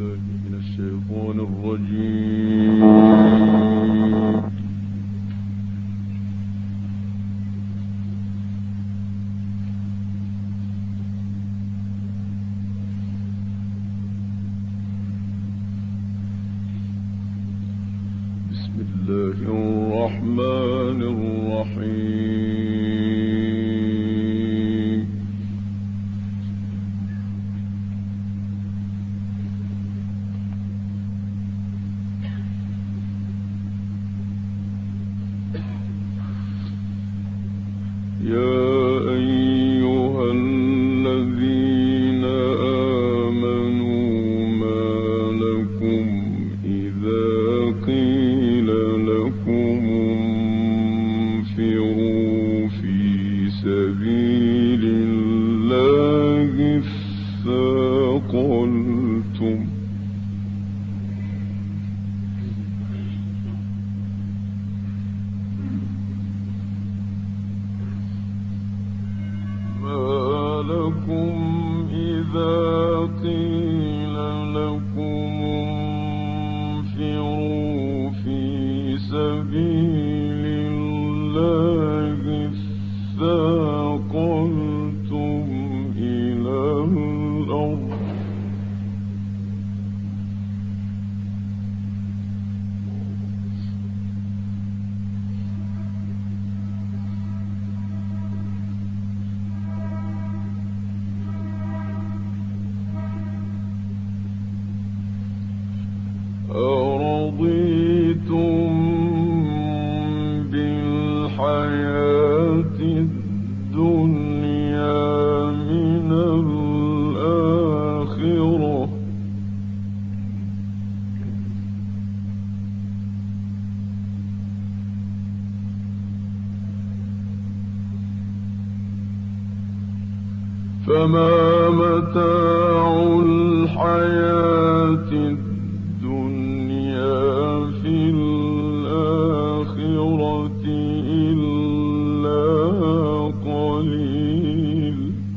من الشيطان الرجيم. بسم الله الرحمن الرحيم. يا أيها الذين آمنوا ما لكم إذا قيل لكم انفروا في سبيل الله اثاقلتم إذا قيل لكم انفروا في سبيل الله اثاقلتم إلى الأرض أرضيتم بالحياة الدنيا من الآخرة فما متاع الحياة الدنيا في الآخرة إلا قليل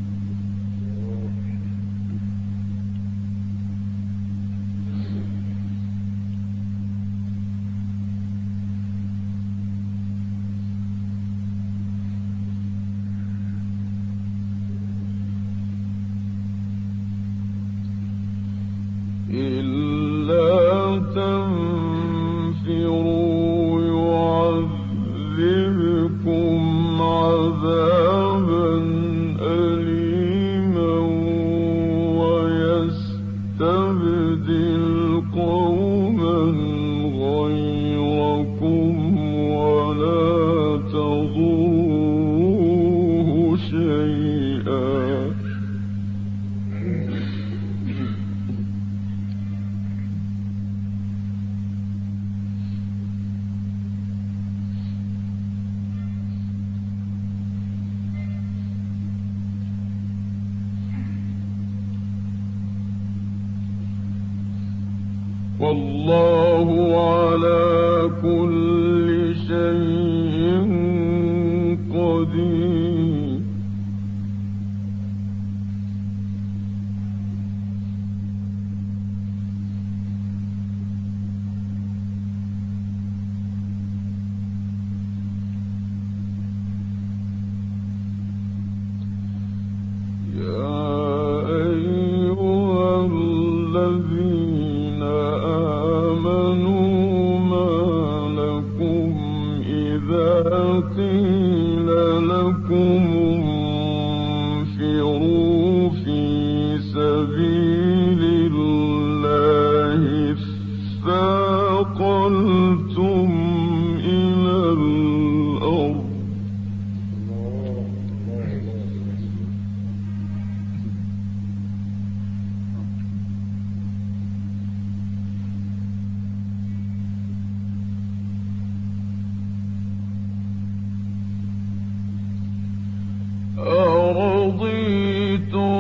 إلا تنفروا يعذبكم عذابا أليما ويستبدل قوما غيركم ولا تضروه شيئا والله على كل شيء قدير يا أيها الذين آمنوا ما لكم إذا قيل لكم انفروا في سبيل الله اثاقلتم إلى الأرض أرضيتم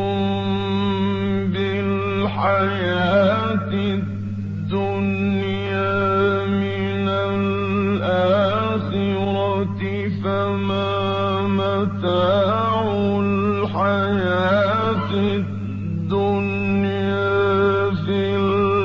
بالحياة الدنيا من الآخرة فما متاع الحياة الدنيا في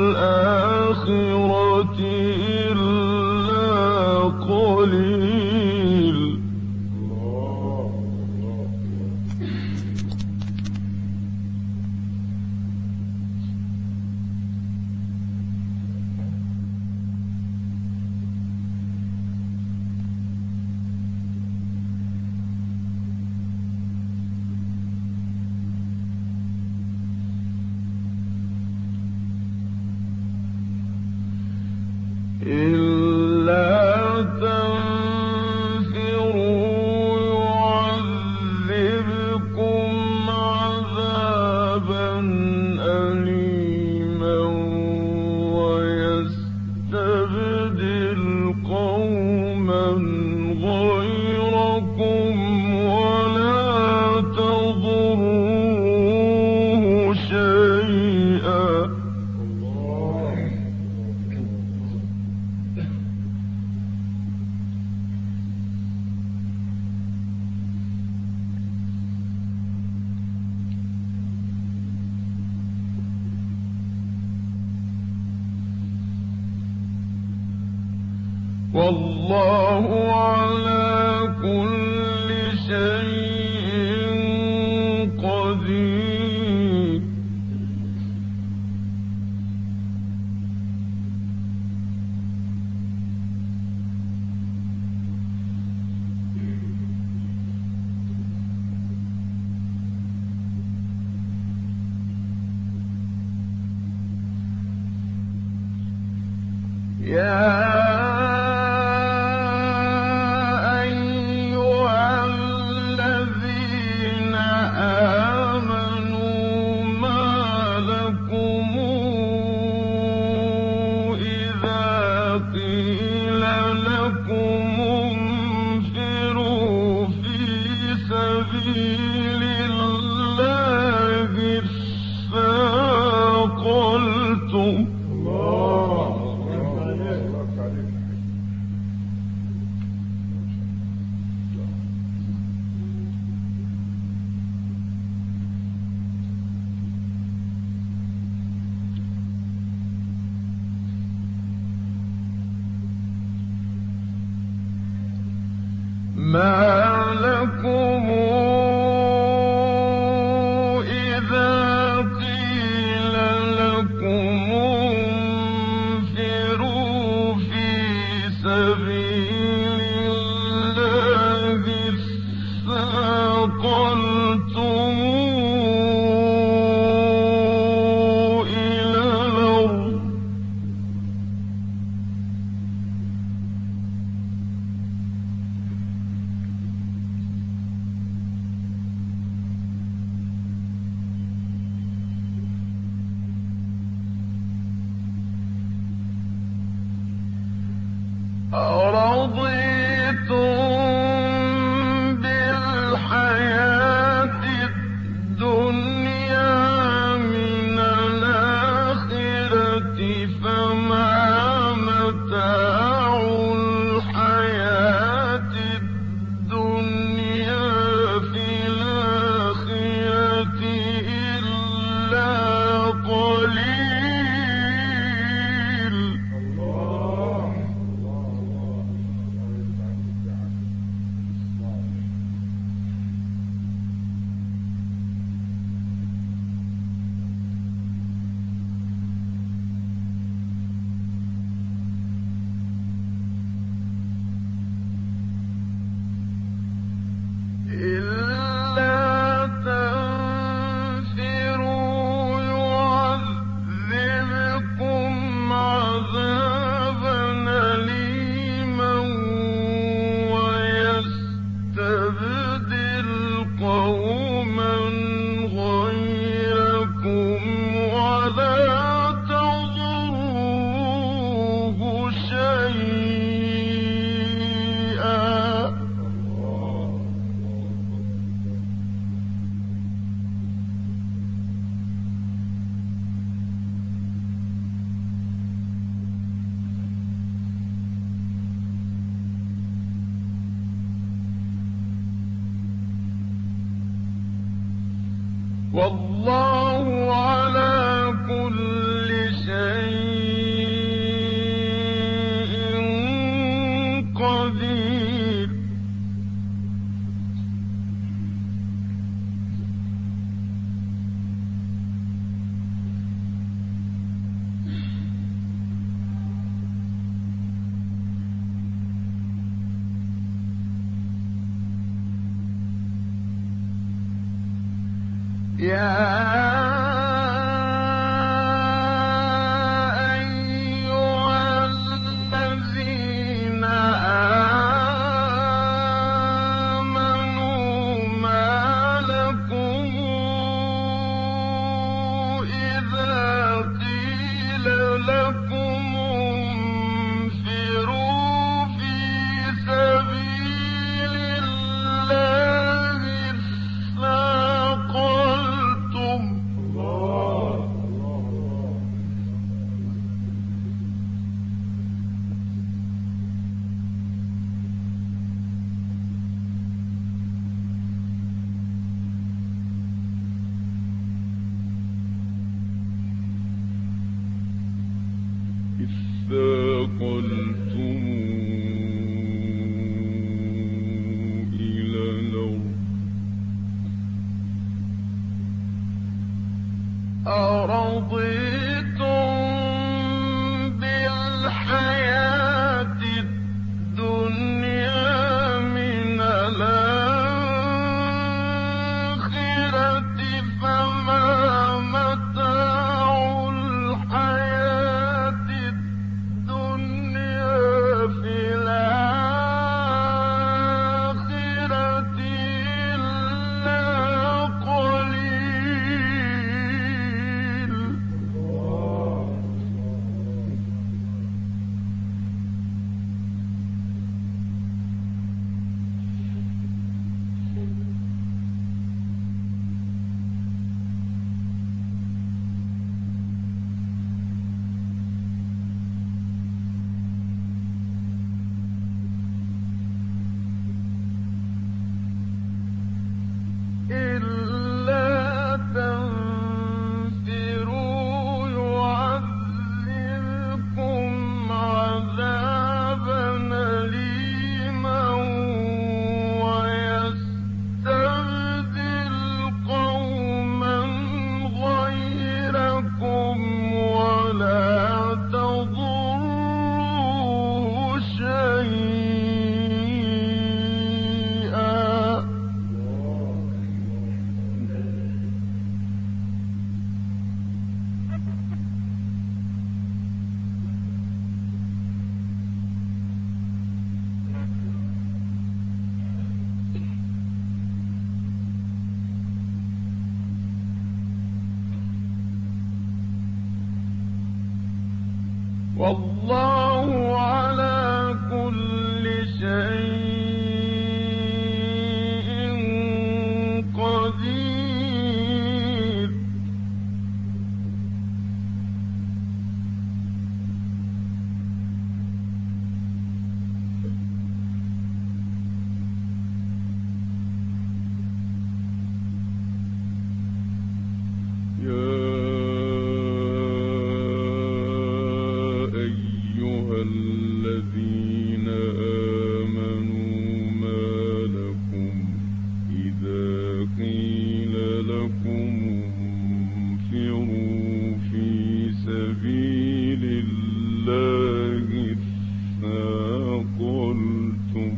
والله على كل شيء قدير. يا ما لكم إذا قيل لكم انفروا في سبيل الله اثاقلتم إلى الأرض أرضيتم بالحياة الدنيا من الآخرة فما متاع الحياة الدنيا في الآخرة إلا قليل. إلا تنفروا يعذبكم عذابا أليما ويستبدل قوما غيركم ولا تضروه شيئا. والله على كل شيء قدير. يا أيها الذين آمنوا ما لكم إذا قيل لكم انفروا في سبيل الله اثاقلتم أَرَضِيتُم بِالْحَيَاةِ الدُّنْيَا مِنَ الْآخِرَةِ فَمَا مَتَاعُ الْحَيَاةِ الدُّنْيَا فِي الْآخِرَةِ إِلَّا قَلِيلٌ. إِلَّا تَنفِرُوا يُعَذِّبْكُمْ عَذَابًا أَلِيمًا وَيَسْتَبْدِلْ قَوْمًا غَيْرَكُمْ وَلَا تَضُرُّوهُ شَيْئًا. وَاللَّهُ عَلَىٰ كُلِّ شَيْءٍ قَدِيرٌ. يَا أَيُّهَا الَّذِينَ آمَنُوا مَا لَكُمْ إِذَا قِيلَ لَكُمُ انفِرُوا فِي سَبِيلِ اللَّهِ اثَّاقَلْتُمْ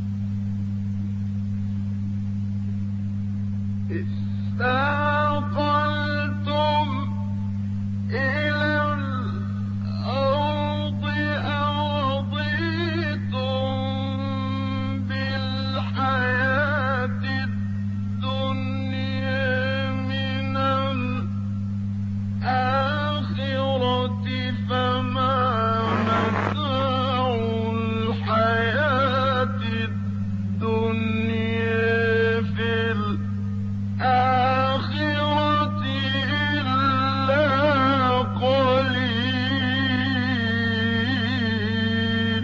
إِلَى الْأَرْضِ أَرَضِيتُم بِالْحَيَاةِ الدُّنْيَا مِنَ الْآخِرَةِ فَمَا مَتَاعُ الْحَيَاةِ الدُّنْيَا فِي الْآخِرَةِ إِلَّا قَلِيلٌ.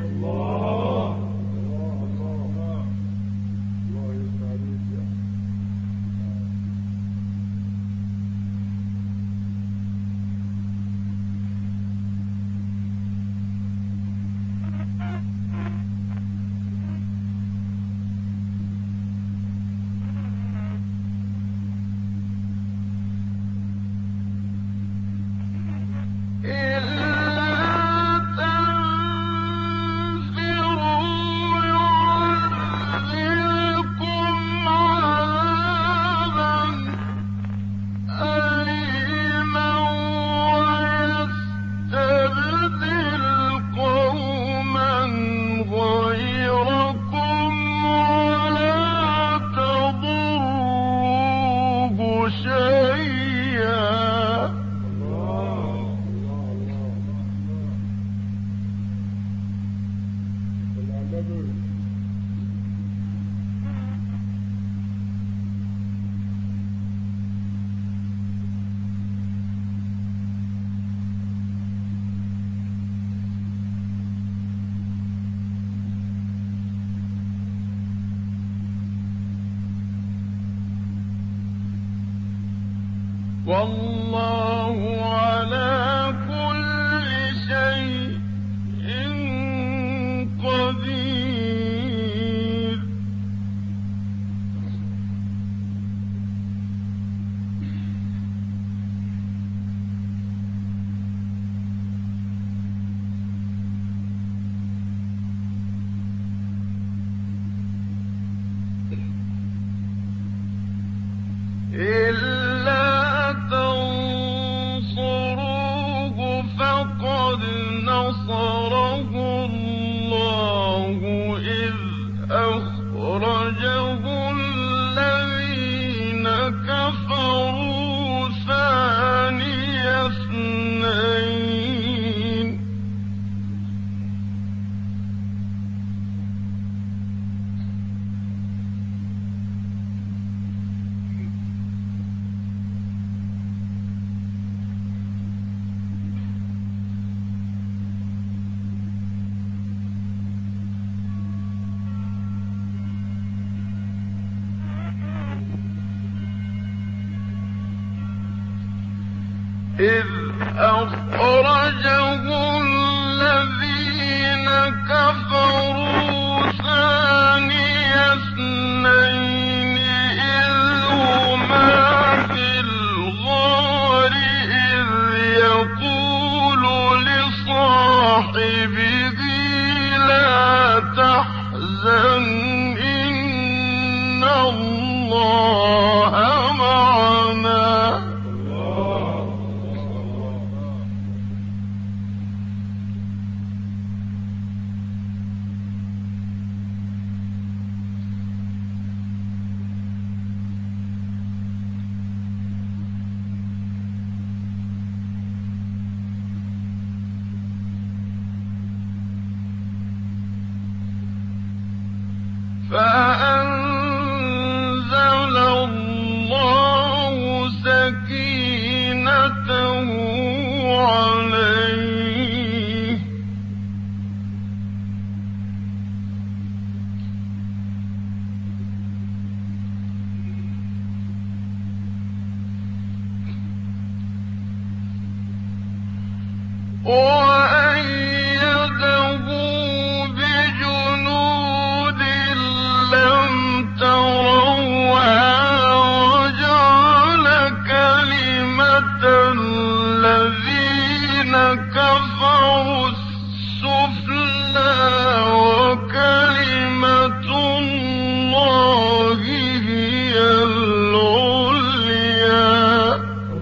وَاللَّهُ عَلَىٰ كُلِّ شَيْءٍ قَدِيرٌ. إلا تنصروه فقد نصره الله إذ أخرجه الذين كفروا ثاني اثنين إذ أخرجه الذين كفروا ثاني اثنين إذ هما في الغار إذ يقول لصاحبه لا تحزن إن الله معنا فأنزل الله سكينته عليه وأيده بجنود لم تروها وجعل كلمة الذين كفروا السفلى وكلمة الله هي العليا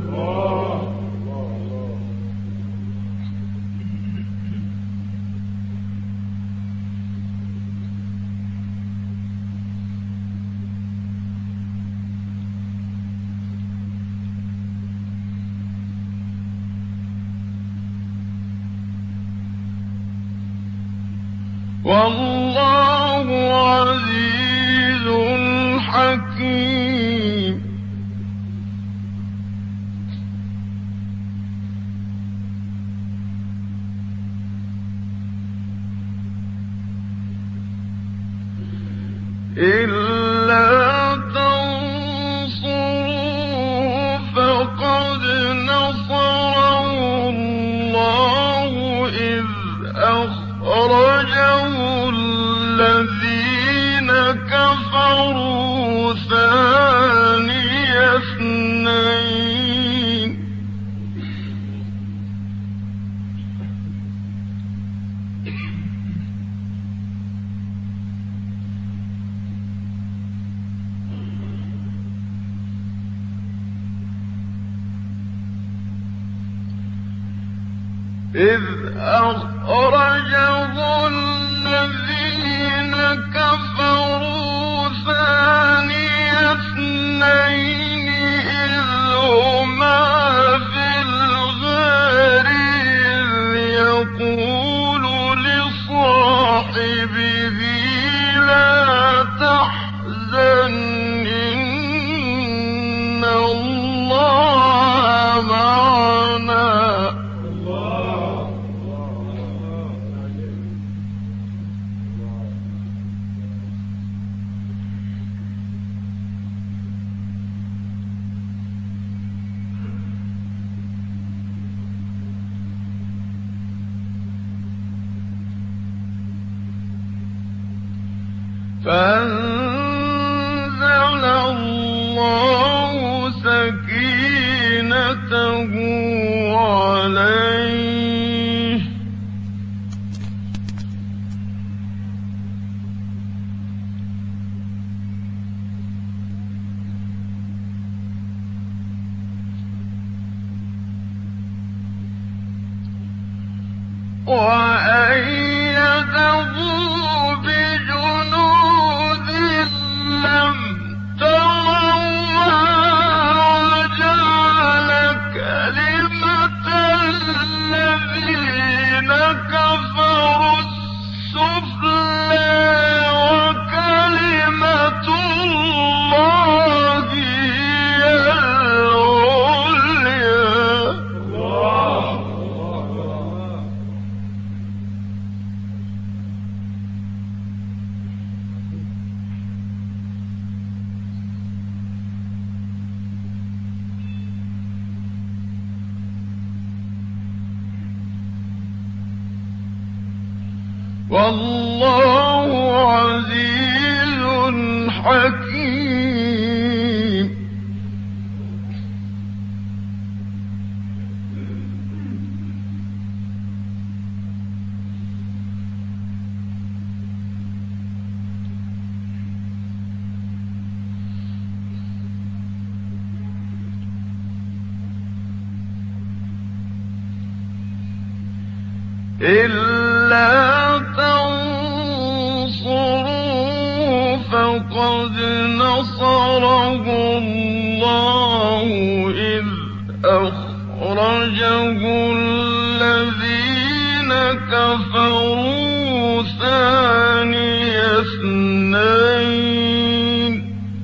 والله عزيز حكيم إلا تنصروه فقد نصره الله إذ أخرجه الذين كفروا ثاني اثنين إذ أخرجه الذين كفروا ثاني اثنين إذ هما في الغار إذ يقول لصاحبه لا تحزن إن الله معنا فأنزل الله سكينته عليه وأيده بجنود لم تروها وجعل كلمة الذين كفروا السفلى وكلمة الله هي العليا. والله عزيز حكيم. إلا تنصروا فقد نصره الله إذ أخرجه الذين كفروا ثاني اثنين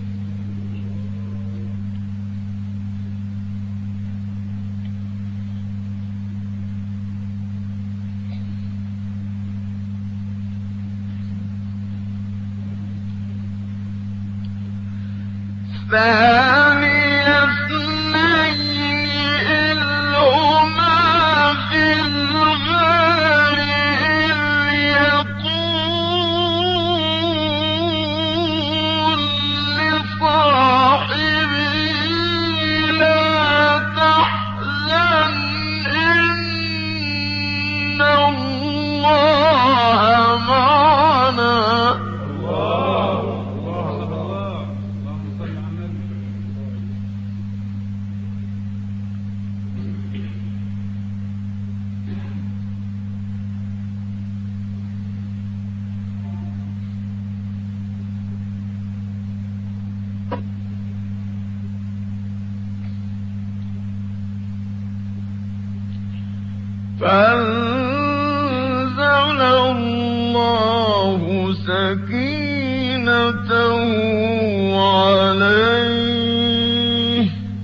إذ هما في الغار إذ يقول لصاحبه لا تحزن إن الله معنا. فأنزل الله سكينته عليه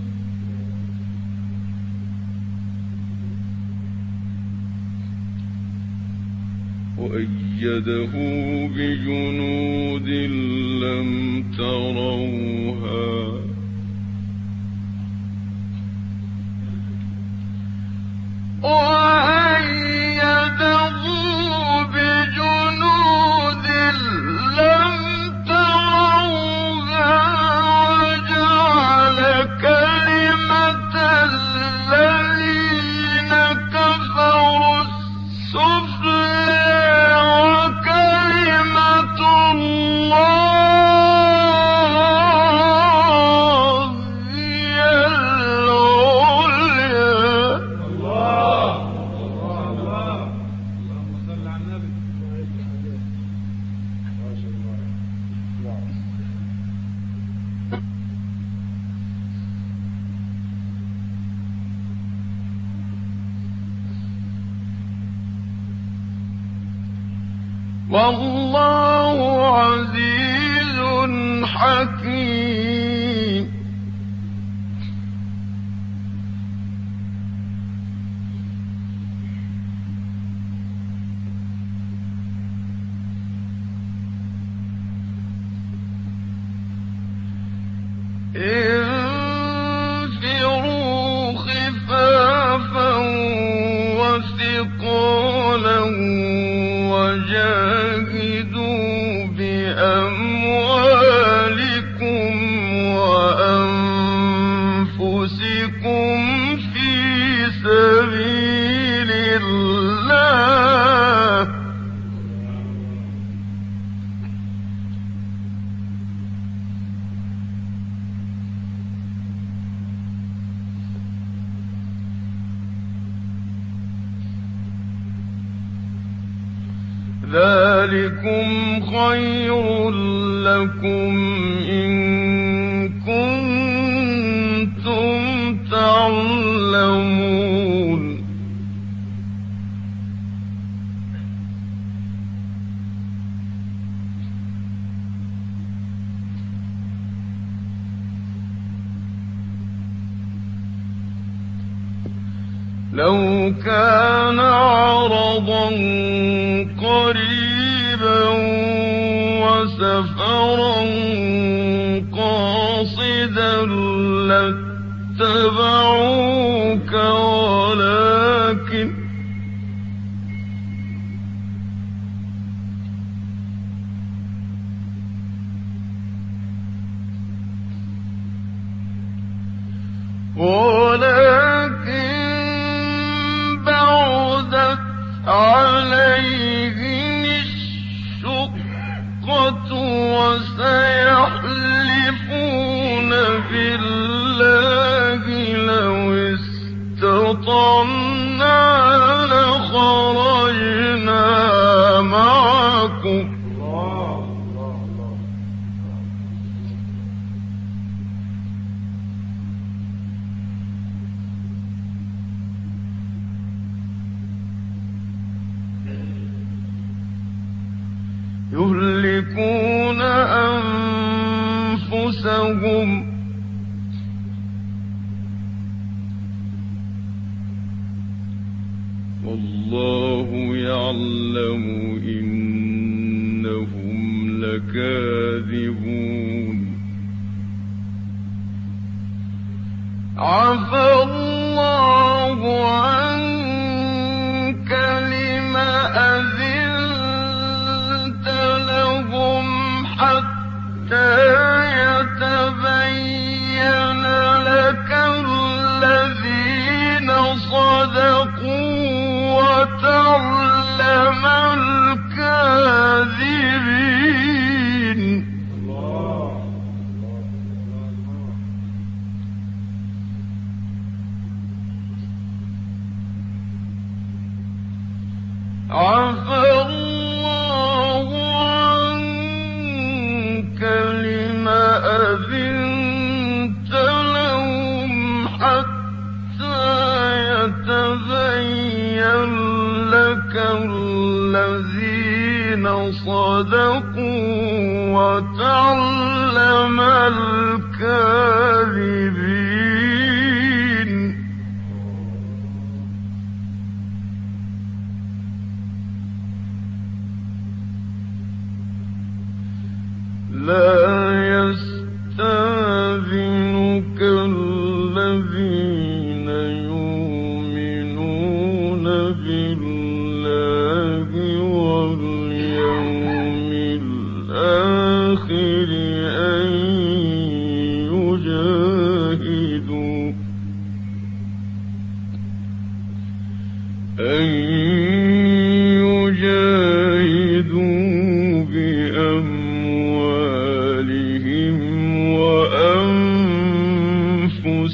وأيده بجنود لم تروها وأيده بجنود لم تروها وجعل كلمة الذين كفروا السفلى وكلمة الله هي العليا. والله عزيز حكيم. انفروا خفافا وثقالا وجاهدوا بأموالكم وأنفسكم في سبيل الله. ذلكم خير لكم إن كنتم تعلمون لو كان عرضا قريبا وسفرا قاصدا لاتبعوك ولكن بعدت عليهم الشقة وسيحلفون بالله لو استطعنا لخرجنا معكم يهلكون أنفسهم والله يعلم إنهم لكاذبون عفى الله عنك لما أذنت لهم حتى يتبين لك الذين صدقوا وتعلم الكاذبين عفى الله عنك لما أذنت لهم حتى يتبين لك الذين صدقوا وتعلم الكاذبين لا يستأذنك الذين يؤمنون بالله واليوم الآخر أن يجاهدوا بأموالهم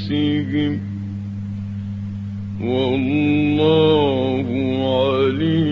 وأنفسهم والله عليم